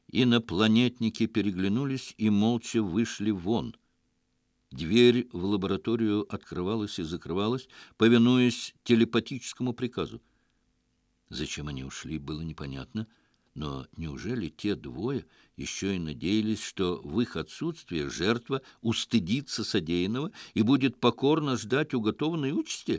Инопланетники переглянулись и молча вышли вон. Дверь в лабораторию открывалась и закрывалась, повинуясь телепатическому приказу. Зачем они ушли, было непонятно, но неужели те двое еще и надеялись, что в их отсутствие жертва устыдится содеянного и будет покорно ждать уготованной участи?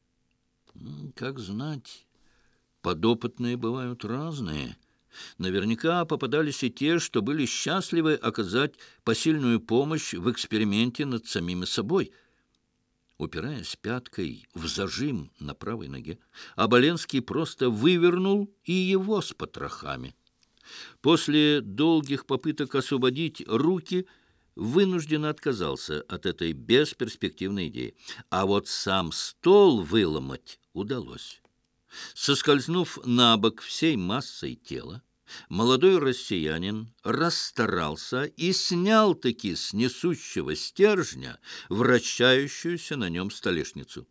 Как знать, подопытные бывают разные. Наверняка попадались и те, что были счастливы оказать посильную помощь в эксперименте над самими собой. Упираясь пяткой в зажим на правой ноге, Оболенский просто вывернул и его с потрохами. После долгих попыток освободить руки вынужденно отказался от этой бесперспективной идеи. А вот сам стол выломать удалось. Соскользнув на бок всей массой тела, молодой россиянин расстарался и снял-таки с несущего стержня вращающуюся на нем столешницу.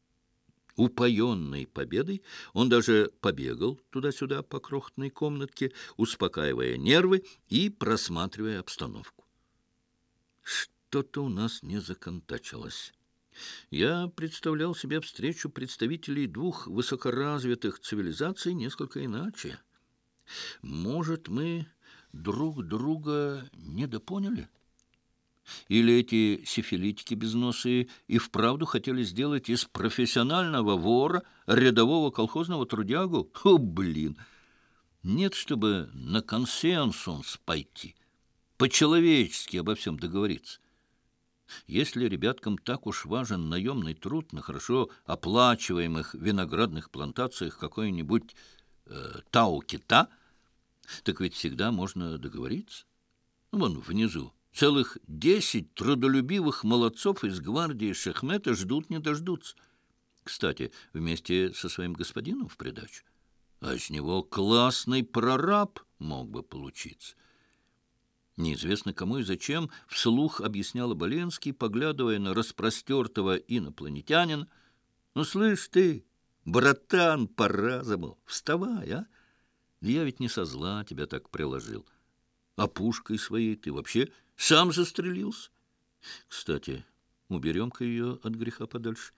Упоенный победой, он даже побегал туда-сюда по крохотной комнатке, успокаивая нервы и просматривая обстановку. Что-то у нас не законтачилось. Я представлял себе встречу представителей двух высокоразвитых цивилизаций несколько иначе. Может, мы друг друга недопоняли? Или эти сифилитики безносые и вправду хотели сделать из профессионального вора рядового колхозного трудягу? О, блин! Нет, чтобы на консенсус пойти, по-человечески обо всем договориться. Если ребяткам так уж важен наемный труд на хорошо оплачиваемых виноградных плантациях какой-нибудь Тау-Кита, так ведь всегда можно договориться. Вон внизу целых 10 трудолюбивых молодцов из гвардии Шехмета ждут не дождутся. Кстати, вместе со своим господином в придачу. А из него классный прораб мог бы получиться. Неизвестно кому и зачем вслух объяснял Оболенский, поглядывая на распростертого инопланетянина. «Ну, слышь ты, братан по разуму, вставай, а! Я ведь не со зла тебя так приложил. А пушкой своей ты вообще сам застрелился. Кстати, уберем-ка ее от греха подальше».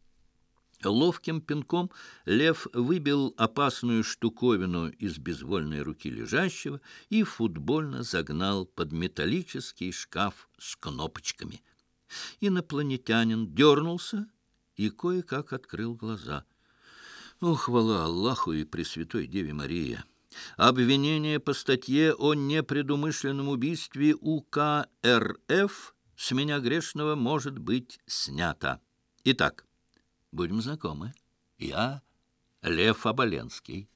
Ловким пинком Лев выбил опасную штуковину из безвольной руки лежащего и футбольно загнал под металлический шкаф с кнопочками. Инопланетянин дернулся и кое-как открыл глаза. О, хвала Аллаху и Пресвятой Деве Марии! Обвинение по статье о непредумышленном убийстве УК РФ с меня грешного может быть снято. Итак, будем знакомы. Я Лев Оболенский.